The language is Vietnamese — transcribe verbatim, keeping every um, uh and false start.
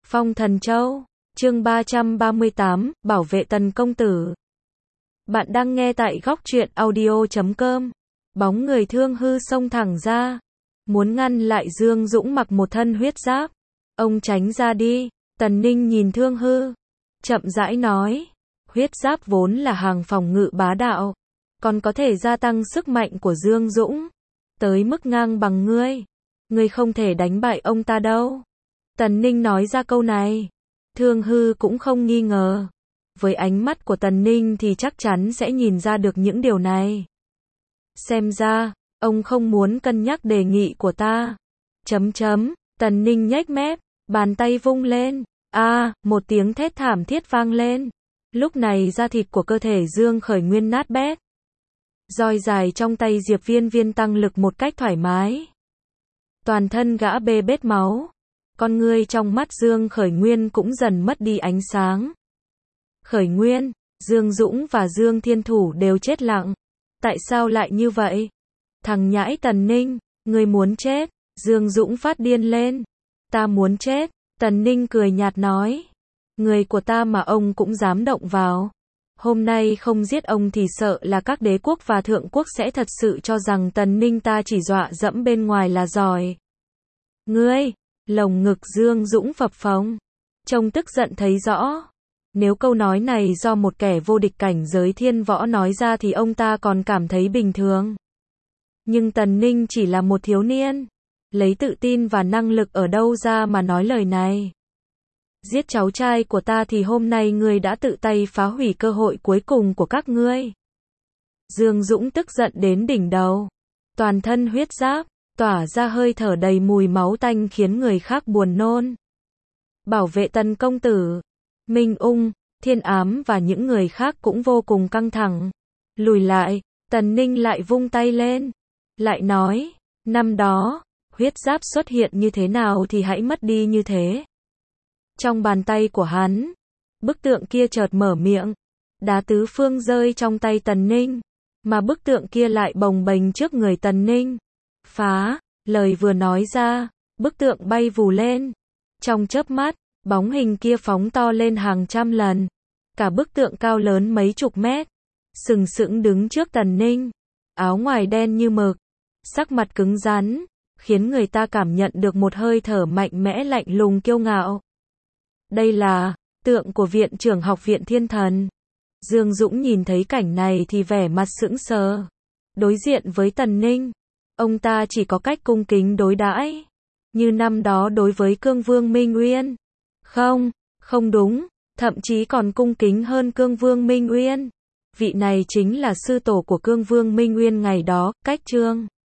Phong Thần Châu, chương ba trăm ba mươi tám, bảo vệ Tần công tử. Bạn đang nghe tại góc truyện audio chấm com. Bóng người Thương Hư xông thẳng ra, muốn ngăn lại Dương Dũng mặc một thân huyết giáp. Ông tránh ra đi. Tần Ninh nhìn Thương Hư, chậm rãi nói, huyết giáp vốn là hàng phòng ngự bá đạo, còn có thể gia tăng sức mạnh của Dương Dũng, tới mức ngang bằng ngươi. Ngươi không thể đánh bại ông ta đâu. Tần Ninh nói ra câu này, Thương Hư cũng không nghi ngờ. Với ánh mắt của Tần Ninh thì chắc chắn sẽ nhìn ra được những điều này. Xem ra, ông không muốn cân nhắc đề nghị của ta. Chấm chấm, Tần Ninh nhếch mép, bàn tay vung lên. A, à, một tiếng thét thảm thiết vang lên. Lúc này da thịt của cơ thể Dương Khởi Nguyên nát bét. Roi dài trong tay Diệp Viên Viên tăng lực một cách thoải mái. Toàn thân gã bê bết máu. Con ngươi trong mắt Dương Khởi Nguyên cũng dần mất đi ánh sáng. Khởi Nguyên, Dương Dũng và Dương Thiên Thủ đều chết lặng. Tại sao lại như vậy? Thằng nhãi Tần Ninh, ngươi muốn chết. Dương Dũng phát điên lên. Ta muốn chết. Tần Ninh cười nhạt nói. Người của ta mà ông cũng dám động vào. Hôm nay không giết ông thì sợ là các đế quốc và thượng quốc sẽ thật sự cho rằng Tần Ninh ta chỉ dọa dẫm bên ngoài là giỏi. Ngươi, lồng ngực Dương Dũng phập phồng. Trông tức giận thấy rõ. Nếu câu nói này do một kẻ vô địch cảnh giới thiên võ nói ra thì ông ta còn cảm thấy bình thường. Nhưng Tần Ninh chỉ là một thiếu niên. Lấy tự tin và năng lực ở đâu ra mà nói lời này? Giết cháu trai của ta thì hôm nay ngươi đã tự tay phá hủy cơ hội cuối cùng của các ngươi. Dương Dũng tức giận đến đỉnh đầu. Toàn thân huyết giáp, tỏa ra hơi thở đầy mùi máu tanh khiến người khác buồn nôn. Bảo vệ Tần công tử, Minh Ung, Thiên Ám và những người khác cũng vô cùng căng thẳng. Lùi lại, Tần Ninh lại vung tay lên. Lại nói, năm đó, huyết giáp xuất hiện như thế nào thì hãy mất đi như thế. Trong bàn tay của hắn, bức tượng kia chợt mở miệng. Đá tứ phương rơi trong tay Tần Ninh, mà bức tượng kia lại bồng bềnh trước người Tần Ninh. Phá, lời vừa nói ra, bức tượng bay vù lên. Trong chớp mắt, bóng hình kia phóng to lên hàng trăm lần. Cả bức tượng cao lớn mấy chục mét, sừng sững đứng trước Tần Ninh. Áo ngoài đen như mực, sắc mặt cứng rắn, khiến người ta cảm nhận được một hơi thở mạnh mẽ lạnh lùng kiêu ngạo. Đây là tượng của viện trưởng học viện Thiên Thần. Dương Dũng nhìn thấy cảnh này thì vẻ mặt sững sờ. Đối diện với Tần Ninh, ông ta chỉ có cách cung kính đối đãi, như năm đó đối với Cương Vương Minh Uyên. Không, không đúng, thậm chí còn cung kính hơn Cương Vương Minh Uyên. Vị này chính là sư tổ của Cương Vương Minh Uyên ngày đó, Cách Trương.